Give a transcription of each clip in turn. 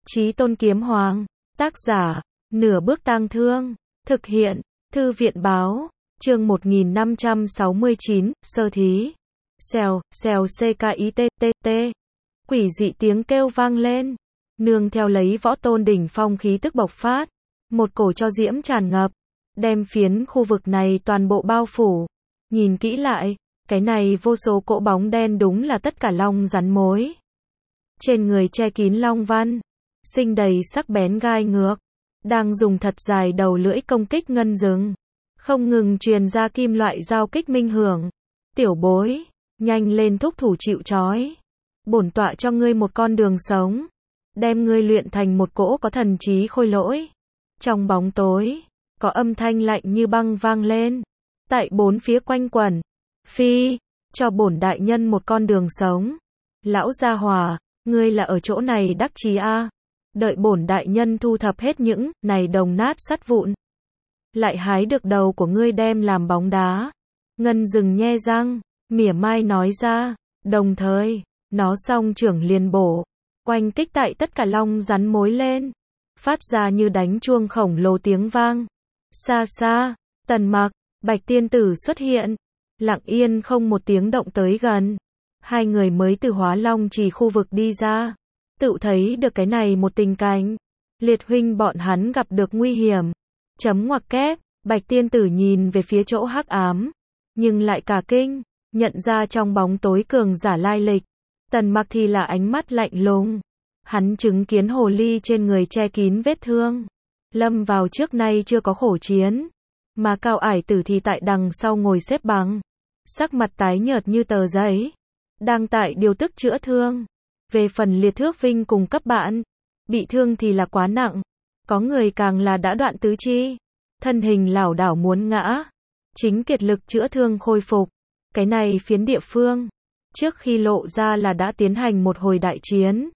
Chí Tôn Kiếm Hoàng. Tác giả, Nửa Bước Tang Thương. Thực hiện, Thư viện Báo. Chương 1569, Sơ Thí. Xèo, xèo CKITTT. Quỷ dị tiếng kêu vang lên. Nương theo lấy Võ Tôn đỉnh phong khí tức bộc phát. Một cổ cho diễm tràn ngập. Đem phiến khu vực này toàn bộ bao phủ. Nhìn kỹ lại, cái này vô số cỗ bóng đen đúng là tất cả long rắn mối. Trên người che kín long văn. Sinh đầy sắc bén gai ngược. Đang dùng thật dài đầu lưỡi công kích ngân rừng. Không ngừng truyền ra kim loại giao kích minh hưởng. Tiểu bối, nhanh lên thúc thủ chịu trói. Bổn tọa cho ngươi một con đường sống. Đem ngươi luyện thành một cỗ có thần trí khôi lỗi. Trong bóng tối, có âm thanh lạnh như băng vang lên. Tại bốn phía quanh quẩn. Phi, cho bổn đại nhân một con đường sống. Lão gia hỏa, ngươi là ở chỗ này đắc chí a? Đợi bổn đại nhân thu thập hết những này đồng nát sắt vụn. Lại hái được đầu của ngươi đem làm bóng đá. Ngân rừng nhe răng, mỉa mai nói ra. Đồng thời, nó song trưởng liền bổ. Oanh kích tại tất cả long rắn mối lên. Phát ra như đánh chuông khổng lồ tiếng vang. Xa xa, Tần Mặc, Bạch Tiên Tử xuất hiện. Lặng yên không một tiếng động tới gần. Hai người mới từ Hóa Long Trì khu vực đi ra. Tự thấy được cái này một tình cảnh. Liệt huynh bọn hắn gặp được nguy hiểm. Chấm ngoặc kép, Bạch Tiên Tử nhìn về phía chỗ hắc ám. Nhưng lại cả kinh, nhận ra trong bóng tối cường giả lai lịch. Tần Mặc thì là ánh mắt lạnh lùng. Hắn chứng kiến hồ ly trên người che kín vết thương. Lâm vào trước nay chưa có khổ chiến. Mà Cao Ải Tử thì tại đằng sau ngồi xếp bằng. Sắc mặt tái nhợt như tờ giấy. Đang tại điều tức chữa thương. Về phần Liệt Thước Vinh cùng cấp bạn. Bị thương thì là quá nặng. Có người càng là đã đoạn tứ chi. Thân hình lảo đảo muốn ngã. Chính kiệt lực chữa thương khôi phục. Cái này phiến địa phương. Trước khi lộ ra là đã tiến hành một hồi đại chiến.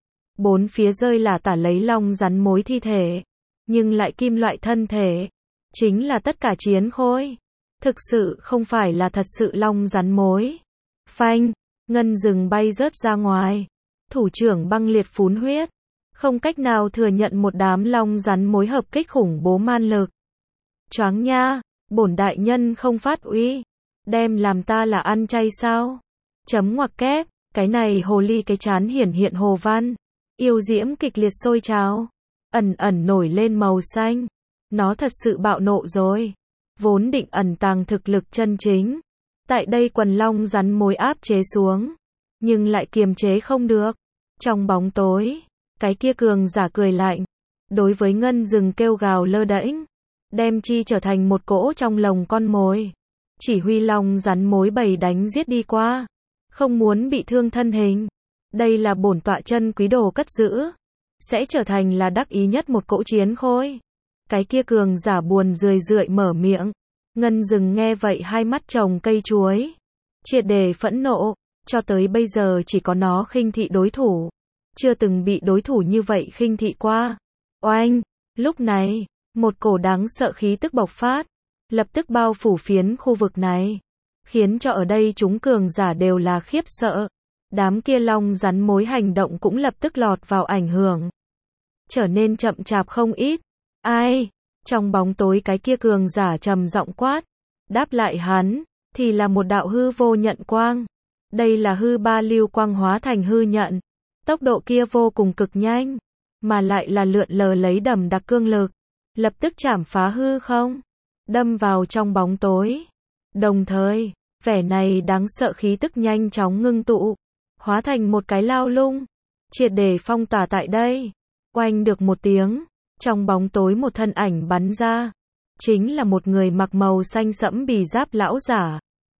Bốn phía rơi là tả lấy long rắn mối thi thể. Nhưng lại kim loại thân thể. Chính là tất cả chiến khôi. Thực sự không phải là thật sự long rắn mối. Phanh, ngân rừng bay rớt ra ngoài. Thủ trưởng băng liệt phún huyết. Không cách nào thừa nhận một đám long rắn mối hợp kích khủng bố man lực. Choáng nha, bổn đại nhân không phát uy. Đem làm ta là ăn chay sao? Chấm ngoặc kép, cái này hồ ly cái chán hiển hiện hồ văn. Yêu diễm kịch liệt sôi trào. Ẩn ẩn nổi lên màu xanh. Nó thật sự bạo nộ rồi. Vốn định ẩn tàng thực lực chân chính. Tại đây quần long rắn mối áp chế xuống. Nhưng lại kiềm chế không được. Trong bóng tối, cái kia cường giả cười lạnh. Đối với ngân rừng kêu gào lơ đễnh. Đem chi trở thành một cỗ trong lồng con mồi. Chỉ huy long rắn mối bầy đánh giết đi qua. Không muốn bị thương thân hình. Đây là bổn tọa chân quý đồ cất giữ. Sẽ trở thành là đắc ý nhất một cỗ chiến khôi. Cái kia cường giả buồn rười rượi mở miệng. Ngân rừng nghe vậy hai mắt trồng cây chuối. Triệt để phẫn nộ. Cho tới bây giờ chỉ có nó khinh thị đối thủ. Chưa từng bị đối thủ như vậy khinh thị qua. Oanh! Lúc này, một cổ đáng sợ khí tức bộc phát. Lập tức bao phủ phiến khu vực này. Khiến cho ở đây chúng cường giả đều là khiếp sợ. Đám kia long rắn mối hành động cũng lập tức lọt vào ảnh hưởng. Trở nên chậm chạp không ít. Ai? Trong bóng tối cái kia cường giả trầm giọng quát. Đáp lại hắn, thì là một đạo hư vô nhận quang. Đây là hư ba lưu quang hóa thành hư nhận. Tốc độ kia vô cùng cực nhanh. Mà lại là lượn lờ lấy đầm đặc cương lực. Lập tức chảm phá hư không. Đâm vào trong bóng tối. Đồng thời, vẻ này đáng sợ khí tức nhanh chóng ngưng tụ. Hóa thành một cái lao lung. Triệt để phong tỏa tại đây. Oanh được một tiếng. Trong bóng tối một thân ảnh bắn ra. Chính là một người mặc màu xanh sẫm bì giáp lão giả.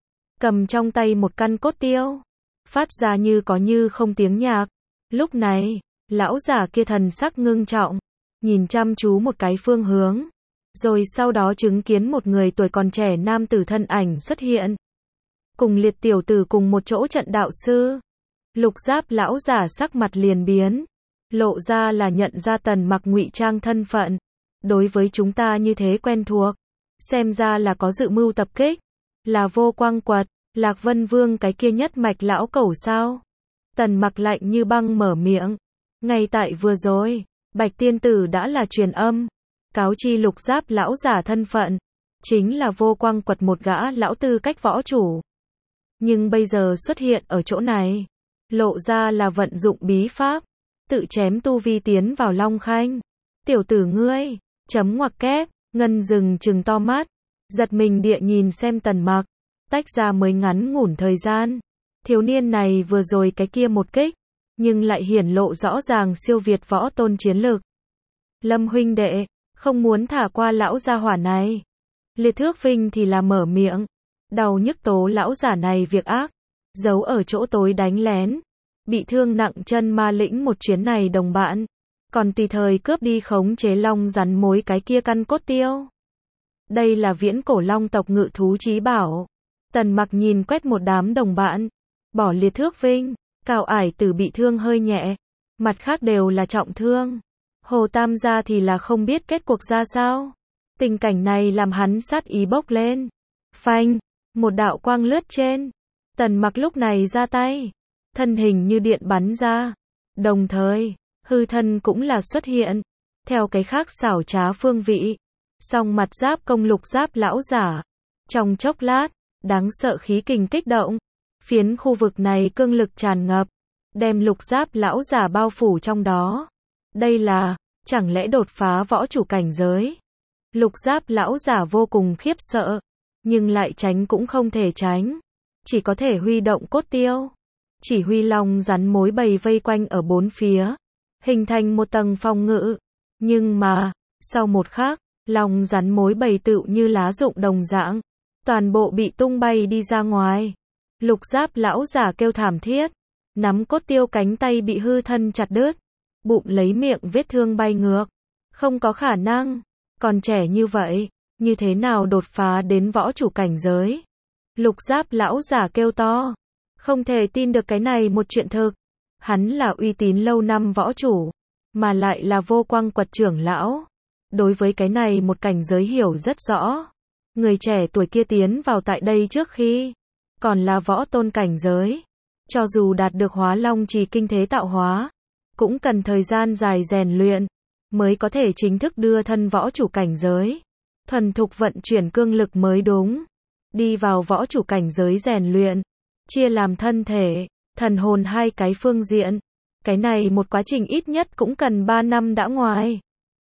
Cầm trong tay một căn cốt tiêu. Phát ra như có như không tiếng nhạc. Lúc này, lão giả kia thần sắc ngưng trọng. Nhìn chăm chú một cái phương hướng. Rồi sau đó chứng kiến một người tuổi còn trẻ nam tử thân ảnh xuất hiện. Cùng Liệt tiểu tử cùng một chỗ trận đạo sư. Lục giáp lão giả sắc mặt liền biến. Lộ ra là nhận ra Tần Mặc ngụy trang thân phận. Đối với chúng ta như thế quen thuộc. Xem ra là có dự mưu tập kích. Là Vô Quang Quật, Lạc Vân Vương cái kia nhất mạch lão cẩu sao? Tần Mặc lạnh như băng mở miệng. Ngay tại vừa rồi, Bạch Tiên Tử đã là truyền âm, cáo chi Lục Giáp lão giả thân phận, chính là Vô Quang Quật một gã lão tư cách võ chủ. Nhưng bây giờ xuất hiện ở chỗ này, lộ ra là vận dụng bí pháp, tự chém tu vi tiến vào Long Khanh. Tiểu tử ngươi, chấm ngoặc kép, Ngân Dừng trừng to mắt, giật mình địa nhìn xem Tần Mặc, tách ra mới ngắn ngủn thời gian. Thiếu niên này vừa rồi cái kia một kích, nhưng lại hiển lộ rõ ràng siêu việt võ tôn chiến lực. Lâm huynh đệ, không muốn thả qua lão gia hỏa này. Liệt Thước Vinh thì là mở miệng, đau nhức tố lão giả này việc ác, giấu ở chỗ tối đánh lén, bị thương nặng chân ma lĩnh một chuyến này đồng bạn, còn tùy thời cướp đi khống chế long rắn mối cái kia căn cốt tiêu. Đây là viễn cổ long tộc ngự thú chí bảo. Tần Mặc nhìn quét một đám đồng bạn, bỏ Liệt Thước Vinh, Cao Ải Tử bị thương hơi nhẹ, mặt khác đều là trọng thương. Hồ Tam gia thì là không biết kết cuộc ra sao. Tình cảnh này làm hắn sát ý bốc lên. Phanh, một đạo quang lướt trên. Tần Mặc lúc này ra tay, thân hình như điện bắn ra. Đồng thời, hư thân cũng là xuất hiện, theo cái khác xảo trá phương vị. Song mặt giáp công Lục Giáp lão giả. Trong chốc lát, đáng sợ khí kình kích động. Phiến khu vực này cương lực tràn ngập, đem Lục Giáp lão giả bao phủ trong đó. Đây là, chẳng lẽ đột phá võ chủ cảnh giới? Lục Giáp lão giả vô cùng khiếp sợ, nhưng lại tránh cũng không thể tránh, chỉ có thể huy động cốt tiêu, chỉ huy long rắn mối bầy vây quanh ở bốn phía, hình thành một tầng phòng ngự. Nhưng mà, sau một khắc, long rắn mối bầy tựu như lá rụng đồng dạng, toàn bộ bị tung bay đi ra ngoài. Lục Giáp lão giả kêu thảm thiết, nắm cốt tiêu cánh tay bị hư thân chặt đứt, bụng lấy miệng vết thương bay ngược. Không có khả năng, còn trẻ như vậy, như thế nào đột phá đến võ chủ cảnh giới? Lục Giáp lão giả kêu to, không thể tin được cái này một chuyện thực. Hắn là uy tín lâu năm võ chủ, mà lại là Vô Quang Quật trưởng lão. Đối với cái này một cảnh giới hiểu rất rõ. Người trẻ tuổi kia tiến vào tại đây trước khi còn là võ tôn cảnh giới, cho dù đạt được Hóa Long Trì kinh thế tạo hóa, cũng cần thời gian dài rèn luyện, mới có thể chính thức đưa thân võ chủ cảnh giới. Thuần thục vận chuyển cương lực mới đúng. Đi vào võ chủ cảnh giới rèn luyện, chia làm thân thể, thần hồn hai cái phương diện. Cái này một quá trình ít nhất cũng cần 3 năm đã ngoài.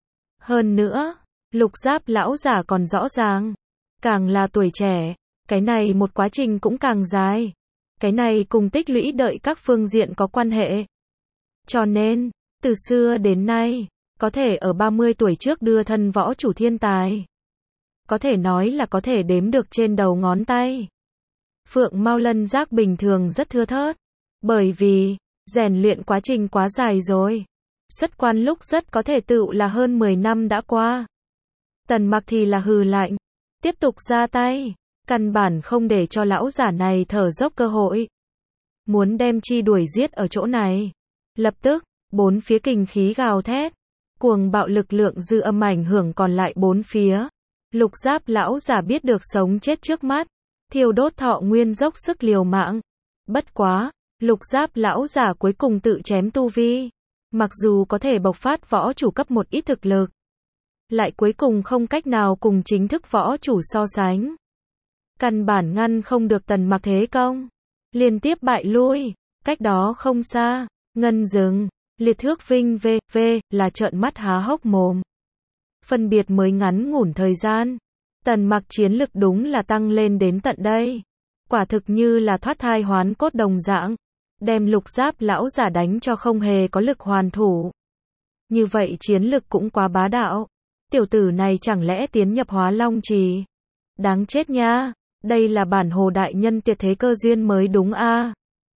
Hơn nữa, Lục Giáp lão giả còn rõ ràng, càng là tuổi trẻ, cái này một quá trình cũng càng dài. Cái này cùng tích lũy đợi các phương diện có quan hệ. Cho nên, từ xưa đến nay, có thể ở 30 tuổi trước đưa thân võ chủ thiên tài, có thể nói là có thể đếm được trên đầu ngón tay. Phượng Mao Lân Giác bình thường rất thưa thớt, bởi vì rèn luyện quá trình quá dài rồi. Xuất quan lúc rất có thể tựu là hơn 10 năm đã qua. Tần Mặc thì là hừ lạnh, tiếp tục ra tay, căn bản không để cho lão giả này thở dốc cơ hội. Muốn đem chi đuổi giết ở chỗ này. Lập tức, bốn phía kình khí gào thét, cuồng bạo lực lượng dư âm ảnh hưởng còn lại bốn phía. Lục Giáp lão giả biết được sống chết trước mắt, thiêu đốt thọ nguyên dốc sức liều mạng. Bất quá, Lục Giáp lão giả cuối cùng tự chém tu vi, mặc dù có thể bộc phát võ chủ cấp một ít thực lực, lại cuối cùng không cách nào cùng chính thức võ chủ so sánh. Căn bản ngăn không được Tần Mặc thế công, liên tiếp bại lui. Cách đó không xa, Ngân Dừng, Liệt Thước Vinh v.v. là trợn mắt há hốc mồm. Phân biệt mới ngắn ngủn thời gian, Tần Mặc chiến lực đúng là tăng lên đến tận đây. Quả thực như là thoát thai hoán cốt đồng dạng, đem Lục Giáp lão giả đánh cho không hề có lực hoàn thủ. Như vậy chiến lực cũng quá bá đạo. Tiểu tử này chẳng lẽ tiến nhập Hóa Long Trì? Đáng chết nha, đây là bản Hồ đại nhân tuyệt thế cơ duyên mới đúng a.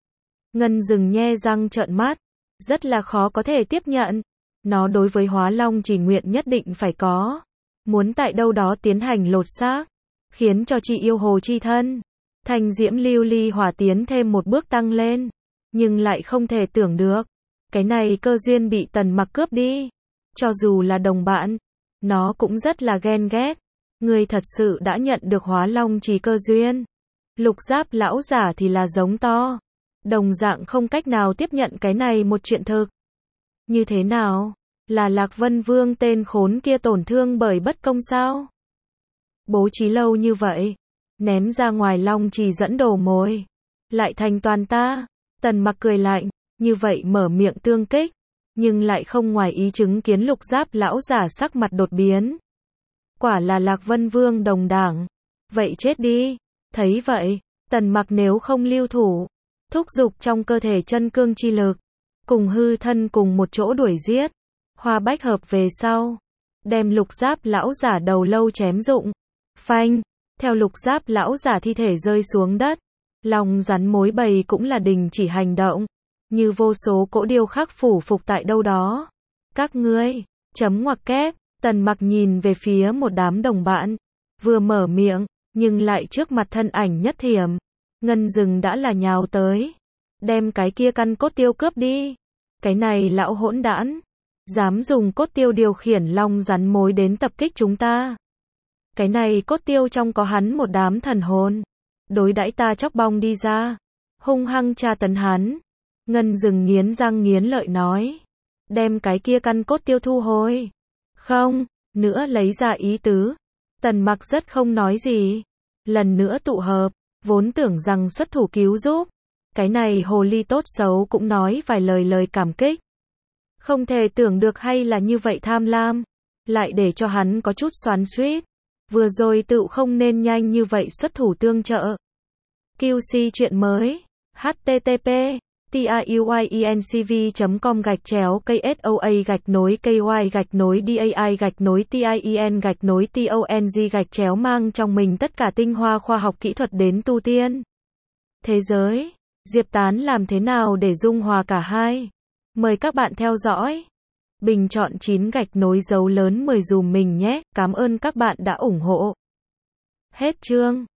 Ngân Dừng nhe răng trợn mắt, rất là khó có thể tiếp nhận. Nó đối với Hóa Long Trì nguyện nhất định phải có, muốn tại đâu đó tiến hành lột xác, khiến cho chi yêu hồ chi thân, thanh diễm lưu ly hỏa tiến thêm một bước tăng lên, nhưng lại không thể tưởng được, cái này cơ duyên bị Tần Mặc cướp đi. Cho dù là đồng bạn, nó cũng rất là ghen ghét. Người thật sự đã nhận được Hóa Long Trì cơ duyên. Lục Giáp lão giả thì là giống to, đồng dạng không cách nào tiếp nhận cái này một chuyện thực. Như thế nào? Là Lạc Vân Vương tên khốn kia tổn thương bởi bất công sao? Bố trí lâu như vậy, ném ra ngoài Long Trì dẫn đồ mồi, lại thành toàn ta. Tần Mặc cười lạnh, như vậy mở miệng tương kích, nhưng lại không ngoài ý chứng kiến Lục Giáp lão giả sắc mặt đột biến. Quả là Lạc Vân Vương đồng đảng, vậy chết đi. Thấy vậy, Tần Mặc nếu không lưu thủ, thúc giục trong cơ thể chân cương chi lực, cùng hư thân cùng một chỗ đuổi giết. Hoa bách hợp về sau, đem Lục Giáp lão giả đầu lâu chém rụng. Phanh, theo Lục Giáp lão giả thi thể rơi xuống đất, lòng rắn mối bầy cũng là đình chỉ hành động, như vô số cỗ điêu khắc phủ phục tại đâu đó. Các ngươi, chấm ngoặc kép, Tần Mặc nhìn về phía một đám đồng bạn, vừa mở miệng, nhưng lại trước mặt thân ảnh Nhất Thiểm, Ngân Dừng đã là nhào tới, đem cái kia căn cốt tiêu cướp đi. Cái này lão hỗn đản, dám dùng cốt tiêu điều khiển long rắn mối đến tập kích chúng ta. Cái này cốt tiêu trong có hắn một đám thần hồn, đối đãi ta chóc bong đi ra, hung hăng tra tấn hắn. Ngân Dừng nghiến răng nghiến lợi nói, đem cái kia căn cốt tiêu thu hồi. Không, nữa lấy ra ý tứ. Tần Mặc rất không nói gì, lần nữa tụ hợp, vốn tưởng rằng xuất thủ cứu giúp. Cái này hồ ly tốt xấu cũng nói vài lời cảm kích. Không thể tưởng được hay là như vậy tham lam, lại để cho hắn có chút xoắn xuýt. Vừa rồi tự không nên nhanh như vậy xuất thủ tương trợ. QC chuyện mới. http truyenc.com/ky-dai-tien-tong-mang trong mình tất cả tinh hoa khoa học kỹ thuật đến tu tiên thế giới. Diệp Tán làm thế nào để dung hòa cả hai? Mời các bạn theo dõi. Bình chọn 9 gạch nối dấu lớn 10 dùm mình nhé. Cảm ơn các bạn đã ủng hộ. Hết chương.